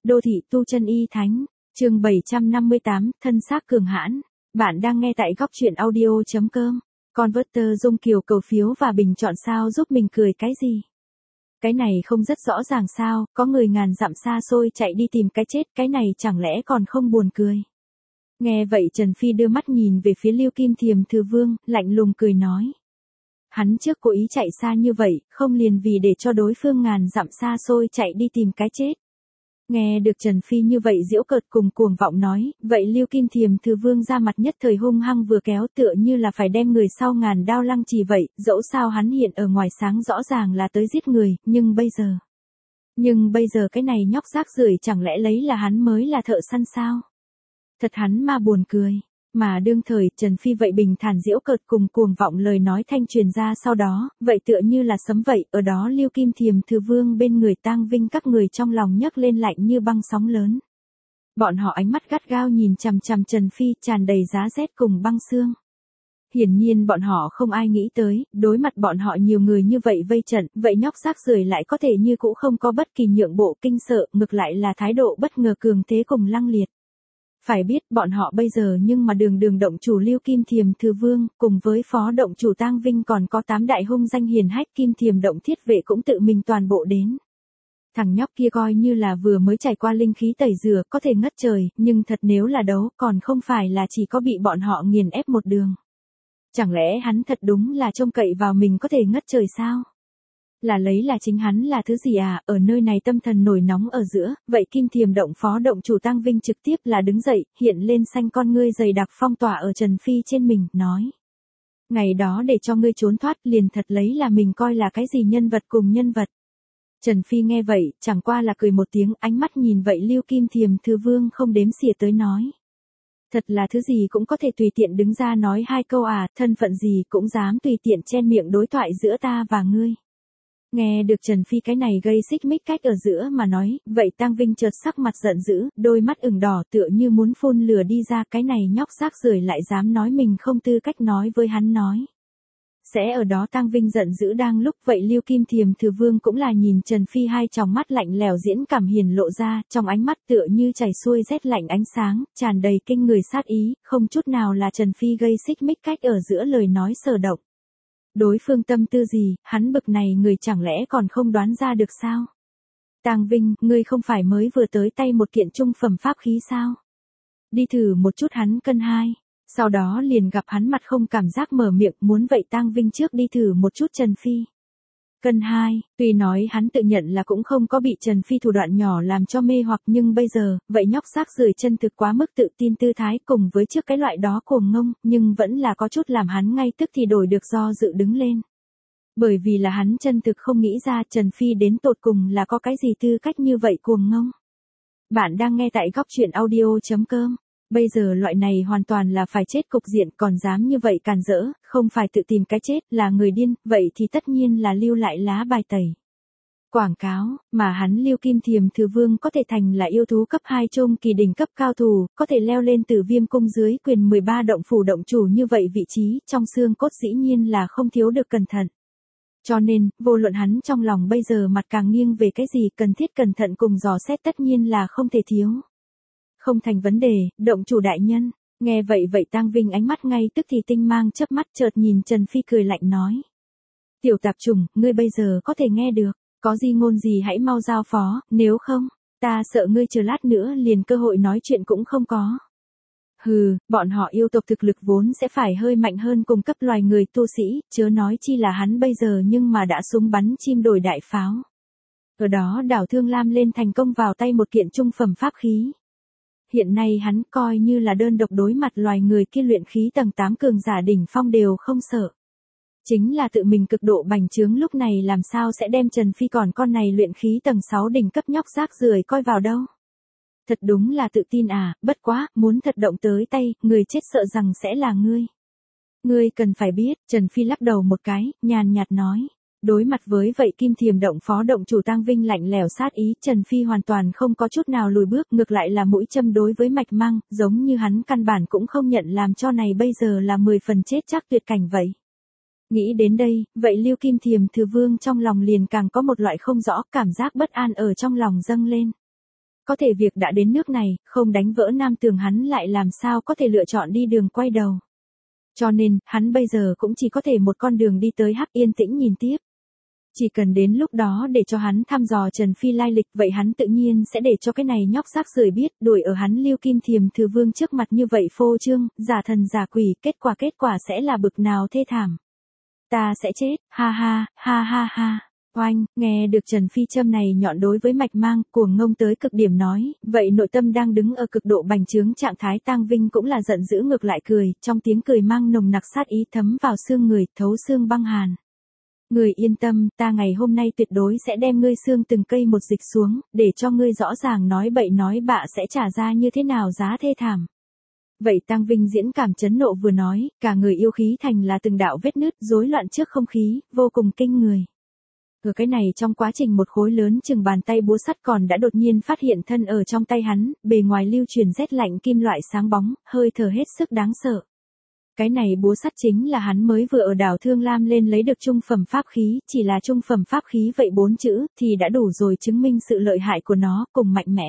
Đô thị tu chân y thánh, chương 758, thân xác cường hãn. Bạn đang nghe tại góc truyện audio.com. Converter Dung Kiều cầu phiếu và bình chọn sao giúp mình cười cái gì? Cái này không rất rõ ràng sao, có người ngàn dặm xa xôi chạy đi tìm cái chết, cái này chẳng lẽ còn không buồn cười? Nghe vậy Trần Phi đưa mắt nhìn về phía Lưu Kim Thiềm Thừa Vương, lạnh lùng cười nói. Hắn trước cố ý chạy xa như vậy, không liền vì để cho đối phương ngàn dặm xa xôi chạy đi tìm cái chết. Nghe được Trần Phi như vậy giễu cợt cùng cuồng vọng nói, vậy Lưu Kim Thiềm Thừa Vương ra mặt nhất thời hung hăng vừa kéo tựa như là phải đem người sau ngàn đao lăng trì vậy, dẫu sao hắn hiện ở ngoài sáng rõ ràng là tới giết người, nhưng bây giờ cái này nhóc rác rưởi chẳng lẽ lấy là hắn mới là thợ săn sao? Thật hắn mà buồn cười. Mà đương thời, Trần Phi vậy bình thản giễu cợt cùng cuồng vọng lời nói thanh truyền ra sau đó, vậy tựa như là sấm vậy, ở đó Lưu Kim Thiềm Thừa Vương bên người Tang Vinh các người trong lòng nhấc lên lạnh như băng sóng lớn. Bọn họ ánh mắt gắt gao nhìn chằm chằm Trần Phi, tràn đầy giá rét cùng băng xương. Hiển nhiên bọn họ không ai nghĩ tới, đối mặt bọn họ nhiều người như vậy vây trận, vậy nhóc rác rưởi lại có thể như cũ không có bất kỳ nhượng bộ kinh sợ, ngược lại là thái độ bất ngờ cường thế cùng lăng liệt. Phải biết bọn họ bây giờ nhưng mà đường động chủ Lưu Kim Thiềm Thừa Vương, cùng với phó động chủ Tang Vinh còn có 8 đại hung danh hiền hách Kim Thiềm động thiết vệ cũng tự mình toàn bộ đến. Thằng nhóc kia coi như là vừa mới trải qua linh khí tẩy rửa, có thể ngất trời, nhưng thật nếu là đấu còn không phải là chỉ có bị bọn họ nghiền ép một đường. Chẳng lẽ hắn thật đúng là trông cậy vào mình có thể ngất trời sao? Là lấy là chính hắn là thứ gì à, ở nơi này tâm thần nổi nóng ở giữa, vậy Kim Thiềm động phó động chủ Tang Vinh trực tiếp là đứng dậy, hiện lên xanh con ngươi dày đặc phong tỏa ở Trần Phi trên mình, nói. Ngày đó để cho ngươi trốn thoát liền thật lấy là mình coi là cái gì nhân vật cùng nhân vật. Trần Phi nghe vậy, chẳng qua là cười một tiếng, ánh mắt nhìn vậy Lưu Kim Thiềm Thừa Vương không đếm xỉa tới nói. Thật là thứ gì cũng có thể tùy tiện đứng ra nói hai câu à, thân phận gì cũng dám tùy tiện chen miệng đối thoại giữa ta và ngươi. Nghe được Trần Phi cái này gây xích mích cách ở giữa mà nói, vậy Tang Vinh chợt sắc mặt giận dữ, đôi mắt ửng đỏ tựa như muốn phun lửa đi ra, cái này nhóc rác rưởi lại dám nói mình không tư cách nói với hắn nói. Sẽ ở đó Tang Vinh giận dữ đang lúc vậy Lưu Kim Thiềm Thừa Vương cũng là nhìn Trần Phi hai tròng mắt lạnh lẽo diễn cảm hiền lộ ra, trong ánh mắt tựa như chảy xuôi rét lạnh ánh sáng, tràn đầy kinh người sát ý, không chút nào là Trần Phi gây xích mích cách ở giữa lời nói sở động. Đối phương tâm tư gì, hắn bực này người chẳng lẽ còn không đoán ra được sao? Tang Vinh, ngươi không phải mới vừa tới tay một kiện trung phẩm pháp khí sao? Đi thử một chút hắn cân hai. Sau đó liền gặp hắn mặt không cảm giác mở miệng, muốn vậy Tang Vinh trước đi thử một chút Trần Phi. Cân hai, tuy nói hắn tự nhận là cũng không có bị Trần Phi thủ đoạn nhỏ làm cho mê hoặc, nhưng bây giờ, vậy nhóc rác rưởi chân thực quá mức tự tin tư thái cùng với trước cái loại đó cuồng ngông, nhưng vẫn là có chút làm hắn ngay tức thì đổi được do dự đứng lên. Bởi vì là hắn chân thực không nghĩ ra Trần Phi đến tột cùng là có cái gì tư cách như vậy cuồng ngông. Bạn đang nghe tại góc truyện audio.com. Bây giờ loại này hoàn toàn là phải chết cục diện, còn dám như vậy càn rỡ, không phải tự tìm cái chết, là người điên, vậy thì tất nhiên là lưu lại lá bài tẩy. Quảng cáo, mà hắn Lưu Kim Thiềm Thừa Vương có thể thành là yêu thú cấp 2 trung kỳ đỉnh cấp cao thủ, có thể leo lên Tử Viêm cung dưới quyền 13 động phủ động chủ như vậy vị trí, trong xương cốt dĩ nhiên là không thiếu được cẩn thận. Cho nên, vô luận hắn trong lòng bây giờ mặt càng nghiêng về cái gì cần thiết cẩn thận cùng dò xét tất nhiên là không thể thiếu. Không thành vấn đề, động chủ đại nhân. Nghe vậy Tang Vinh ánh mắt ngay tức thì tinh mang chớp mắt chợt nhìn Trần Phi cười lạnh nói. Tiểu tạp chủng, ngươi bây giờ có thể nghe được, có gì ngôn gì hãy mau giao phó, nếu không, ta sợ ngươi chờ lát nữa liền cơ hội nói chuyện cũng không có. Hừ, bọn họ yêu tộc thực lực vốn sẽ phải hơi mạnh hơn cùng cấp loài người tu sĩ, chớ nói chi là hắn bây giờ nhưng mà đã súng bắn chim đổi đại pháo. Ở đó đảo Thương Lam lên thành công vào tay một kiện trung phẩm pháp khí. Hiện nay hắn coi như là đơn độc đối mặt loài người kia luyện khí tầng 8 cường giả đỉnh phong đều không sợ. Chính là tự mình cực độ bành trướng lúc này làm sao sẽ đem Trần Phi còn con này luyện khí tầng 6 đỉnh cấp nhóc rác rưởi coi vào đâu. Thật đúng là tự tin à, bất quá, muốn thật động tới tay, người chết sợ rằng sẽ là ngươi. Ngươi cần phải biết, Trần Phi lắc đầu một cái, nhàn nhạt nói. Đối mặt với vậy Kim Thiềm động phó động chủ Tang Vinh lạnh lẽo sát ý, Trần Phi hoàn toàn không có chút nào lùi bước, ngược lại là mũi châm đối với mạch măng, giống như hắn căn bản cũng không nhận làm cho này bây giờ là 10 phần chết chắc tuyệt cảnh vậy. Nghĩ đến đây, vậy Lưu Kim Thiềm Thừa Vương trong lòng liền càng có một loại không rõ cảm giác bất an ở trong lòng dâng lên. Có thể việc đã đến nước này, không đánh vỡ nam tường hắn lại làm sao có thể lựa chọn đi đường quay đầu. Cho nên, hắn bây giờ cũng chỉ có thể một con đường đi tới Hắc yên tĩnh nhìn tiếp. Chỉ cần đến lúc đó để cho hắn thăm dò Trần Phi lai lịch, vậy hắn tự nhiên sẽ để cho cái này nhóc rác rưởi biết, đuổi ở hắn Lưu Kim Thiềm Thừa Vương trước mặt như vậy phô trương, giả thần giả quỷ, kết quả sẽ là bực nào thê thảm. Ta sẽ chết, ha ha, ha ha ha. Oanh, nghe được Trần Phi châm này nhọn đối với mạch mang, cuồng ngông tới cực điểm nói, vậy nội tâm đang đứng ở cực độ bành trướng trạng thái Tang Vinh cũng là giận dữ ngược lại cười, trong tiếng cười mang nồng nặc sát ý thấm vào xương người, thấu xương băng hàn. Người yên tâm, ta ngày hôm nay tuyệt đối sẽ đem ngươi xương từng cây một dịch xuống, để cho ngươi rõ ràng nói bậy nói bạ sẽ trả ra như thế nào giá thê thảm. Vậy Tang Vinh diễn cảm chấn nộ vừa nói, cả người yêu khí thành là từng đạo vết nứt, rối loạn trước không khí, vô cùng kinh người. Ở cái này trong quá trình một khối lớn chừng bàn tay búa sắt còn đã đột nhiên phát hiện thân ở trong tay hắn, bề ngoài lưu truyền rét lạnh kim loại sáng bóng, hơi thở hết sức đáng sợ. Cái này búa sắt chính là hắn mới vừa ở đảo Thương Lam lên lấy được trung phẩm pháp khí, chỉ là trung phẩm pháp khí vậy 4 chữ thì đã đủ rồi chứng minh sự lợi hại của nó cùng mạnh mẽ.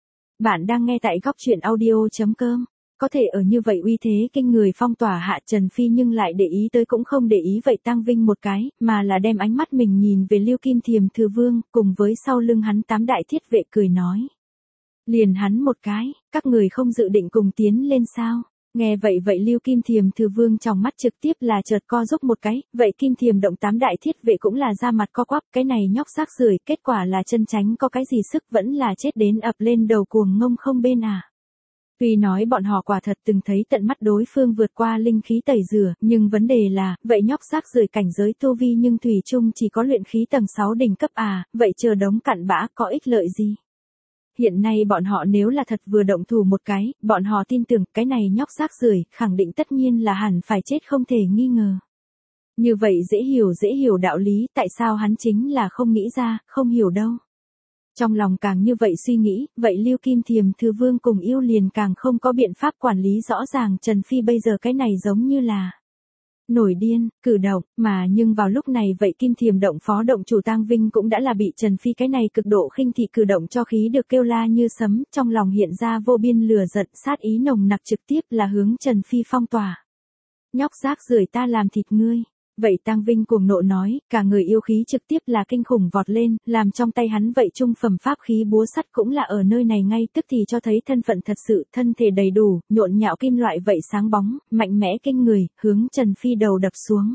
Bạn đang nghe tại góc truyện audio.com. Có thể ở như vậy uy thế kinh người phong tỏa hạ Trần Phi nhưng lại để ý tới cũng không để ý vậy Tang Vinh một cái, mà là đem ánh mắt mình nhìn về Lưu Kim Thiềm Thừa Vương, cùng với sau lưng hắn 8 đại thiết vệ cười nói. Liền hắn một cái, các người không dự định cùng tiến lên sao? Nghe vậy Lưu Kim Thiềm Thừa Vương trong mắt trực tiếp là chợt co giúp một cái, vậy Kim Thiềm động 8 đại thiết vệ cũng là ra mặt co quắp, cái này nhóc rác rưởi, kết quả là chân tránh có cái gì sức vẫn là chết đến ập lên đầu cuồng ngông không bên à. Tuy nói bọn họ quả thật từng thấy tận mắt đối phương vượt qua linh khí tẩy rửa, nhưng vấn đề là, vậy nhóc rác rưởi cảnh giới tu vi nhưng thủy chung chỉ có luyện khí tầng 6 đỉnh cấp à, vậy chờ đống cặn bã có ích lợi gì? Hiện nay bọn họ nếu là thật vừa động thủ một cái, bọn họ tin tưởng cái này nhóc rác rưởi khẳng định tất nhiên là hẳn phải chết không thể nghi ngờ. Như vậy dễ hiểu đạo lý tại sao hắn chính là không nghĩ ra, không hiểu đâu. Trong lòng càng như vậy suy nghĩ, vậy Lưu Kim Thiềm Thừa Vương cùng yêu liền càng không có biện pháp quản lý rõ ràng Trần Phi bây giờ cái này giống như là nổi điên, cử động, mà nhưng vào lúc này vậy Kim Thiềm động phó động chủ Tang Vinh cũng đã là bị Trần Phi cái này cực độ khinh thị cử động cho khí được kêu la như sấm, trong lòng hiện ra vô biên lửa giận sát ý nồng nặc trực tiếp là hướng Trần Phi phong tỏa. Nhóc rác rưởi ta làm thịt ngươi. Vậy Tang Vinh cuồng nộ nói, cả người yêu khí trực tiếp là kinh khủng vọt lên, làm trong tay hắn vậy trung phẩm pháp khí búa sắt cũng là ở nơi này ngay tức thì cho thấy thân phận thật sự, thân thể đầy đủ, nhộn nhạo kim loại vậy sáng bóng, mạnh mẽ kinh người, hướng Trần Phi đầu đập xuống.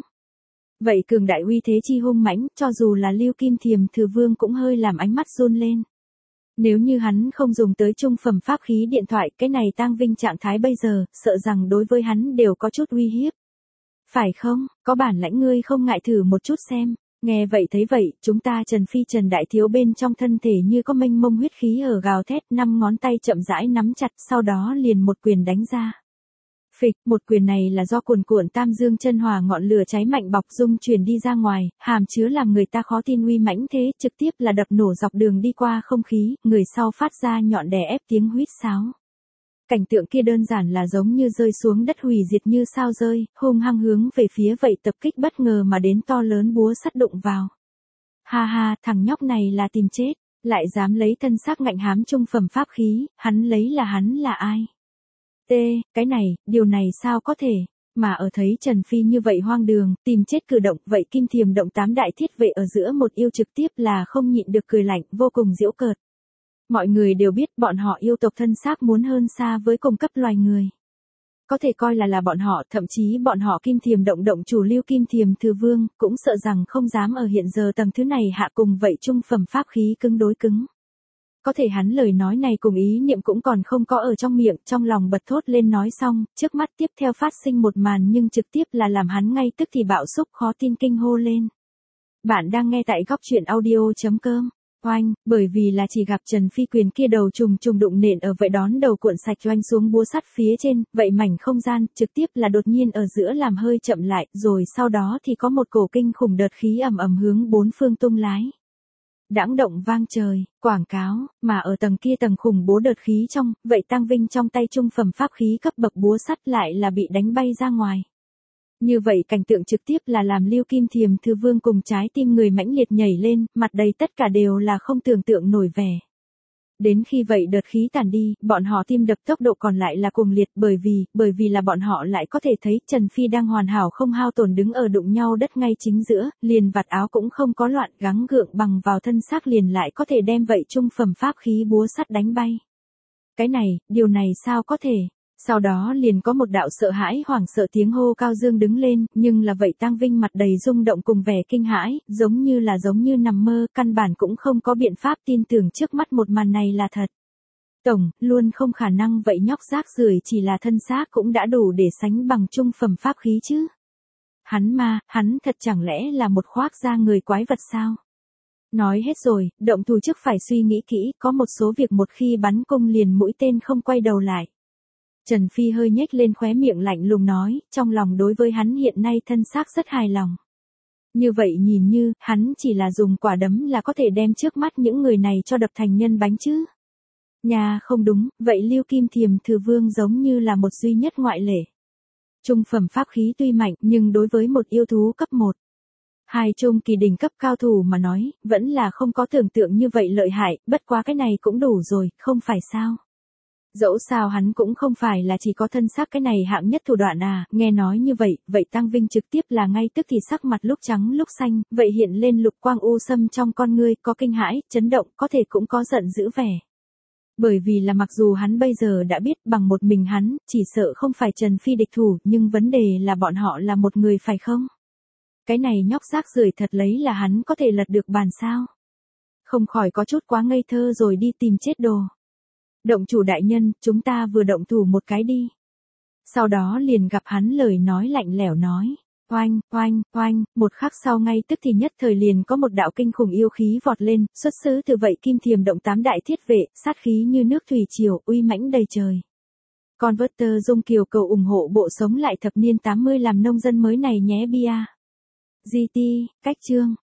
Vậy cường đại uy thế chi hung mãnh, cho dù là Lưu Kim Thiềm Thừa Vương cũng hơi làm ánh mắt run lên. Nếu như hắn không dùng tới trung phẩm pháp khí điện thoại, cái này Tang Vinh trạng thái bây giờ, sợ rằng đối với hắn đều có chút uy hiếp. Phải không, có bản lãnh ngươi không ngại thử một chút xem. Nghe vậy thấy vậy, chúng ta Trần Phi Trần Đại Thiếu bên trong thân thể như có mênh mông huyết khí ở gào thét, 5 ngón tay chậm rãi nắm chặt, sau đó liền một quyền đánh ra. Phịch, một quyền này là do cuồn cuộn tam dương chân hỏa ngọn lửa cháy mạnh bọc dung truyền đi ra ngoài, hàm chứa làm người ta khó tin uy mãnh thế, trực tiếp là đập nổ dọc đường đi qua không khí, người sau phát ra nhọn đè ép tiếng huýt sáo. Cảnh tượng kia đơn giản là giống như rơi xuống đất hủy diệt như sao rơi, hung hăng hướng về phía vậy tập kích bất ngờ mà đến to lớn búa sắt đụng vào. Ha ha, thằng nhóc này là tìm chết, lại dám lấy thân xác ngạnh hám trung phẩm pháp khí, hắn là ai? Cái này, điều này sao có thể? Mà ở thấy Trần Phi như vậy hoang đường, tìm chết cử động, vậy Kim Thiềm động 8 đại thiết vệ ở giữa một yêu trực tiếp là không nhịn được cười lạnh, vô cùng giễu cợt. Mọi người đều biết bọn họ yêu tộc thân xác muốn hơn xa với cùng cấp loài người. Có thể coi là bọn họ, thậm chí bọn họ Kim Thiềm động động chủ Lưu Kim Thiềm Thừa Vương, cũng sợ rằng không dám ở hiện giờ tầng thứ này hạ cùng vậy trung phẩm pháp khí cứng đối cứng. Có thể hắn lời nói này cùng ý niệm cũng còn không có ở trong miệng, trong lòng bật thốt lên nói xong, trước mắt tiếp theo phát sinh một màn nhưng trực tiếp là làm hắn ngay tức thì bạo xúc khó tin kinh hô lên. Bạn đang nghe tại góc truyện audio.com. Oanh, bởi vì là chỉ gặp Trần Phi quyền kia đầu trùng đụng nện ở vậy đón đầu cuộn sạch oanh xuống búa sắt phía trên, vậy mảnh không gian, trực tiếp là đột nhiên ở giữa làm hơi chậm lại, rồi sau đó thì có một cổ kinh khủng đợt khí ầm ầm hướng bốn phương tung lái. Đãng động vang trời, quảng cáo, mà ở tầng kia tầng khủng bố đợt khí trong, vậy Tang Vinh trong tay trung phẩm pháp khí cấp bậc búa sắt lại là bị đánh bay ra ngoài. Như vậy cảnh tượng trực tiếp là làm Lưu Kim Thiềm Thừa Vương cùng trái tim người mãnh liệt nhảy lên, mặt đầy tất cả đều là không tưởng tượng nổi vẻ. Đến khi vậy đợt khí tàn đi, bọn họ tim đập tốc độ còn lại là cuồng liệt bởi vì là bọn họ lại có thể thấy Trần Phi đang hoàn hảo không hao tổn đứng ở đụng nhau đất ngay chính giữa, liền vạt áo cũng không có loạn gắng gượng bằng vào thân xác liền lại có thể đem vậy trung phẩm pháp khí búa sắt đánh bay. Cái này, điều này sao có thể? Sau đó liền có một đạo sợ hãi hoảng sợ tiếng hô cao dương đứng lên, nhưng là vậy Tang Vinh mặt đầy rung động cùng vẻ kinh hãi, giống như nằm mơ, căn bản cũng không có biện pháp tin tưởng trước mắt một màn này là thật. Tổng, luôn không khả năng vậy nhóc rác rưởi chỉ là thân xác cũng đã đủ để sánh bằng trung phẩm pháp khí chứ. Hắn thật chẳng lẽ là một khoác da người quái vật sao? Nói hết rồi, động thủ trước phải suy nghĩ kỹ, có một số việc một khi bắn cung liền mũi tên không quay đầu lại. Trần Phi hơi nhếch lên khóe miệng lạnh lùng nói, trong lòng đối với hắn hiện nay thân xác rất hài lòng. Như vậy nhìn như, hắn chỉ là dùng quả đấm là có thể đem trước mắt những người này cho đập thành nhân bánh chứ. Nhà không đúng, vậy Lưu Kim Thiềm Thừa Vương giống như là một duy nhất ngoại lệ. Trung phẩm pháp khí tuy mạnh nhưng đối với một yêu thú cấp 1. Hai trung kỳ đỉnh cấp cao thủ mà nói, vẫn là không có tưởng tượng như vậy lợi hại, bất quá cái này cũng đủ rồi, không phải sao. Dẫu sao hắn cũng không phải là chỉ có thân xác cái này hạng nhất thủ đoạn à, nghe nói như vậy Tang Vinh trực tiếp là ngay tức thì sắc mặt lúc trắng lúc xanh, vậy hiện lên lục quang u sâm trong con ngươi, có kinh hãi, chấn động, có thể cũng có giận dữ vẻ. Bởi vì là mặc dù hắn bây giờ đã biết bằng một mình hắn, chỉ sợ không phải Trần Phi địch thủ, nhưng vấn đề là bọn họ là một người phải không? Cái này nhóc rác rưởi thật lấy là hắn có thể lật được bàn sao? Không khỏi có chút quá ngây thơ rồi đi tìm chết đồ. Động chủ đại nhân, chúng ta vừa động thủ một cái đi. Sau đó liền gặp hắn lời nói lạnh lẽo nói. Oanh, một khắc sau ngay tức thì nhất thời liền có một đạo kinh khủng yêu khí vọt lên, xuất xứ từ vậy Kim Thiềm động 8 đại thiết vệ, sát khí như nước thủy triều, uy mãnh đầy trời. Converter Dung Kiều cầu ủng hộ bộ sống lại thập niên 80 làm nông dân mới này nhé bia. GT, cách chương.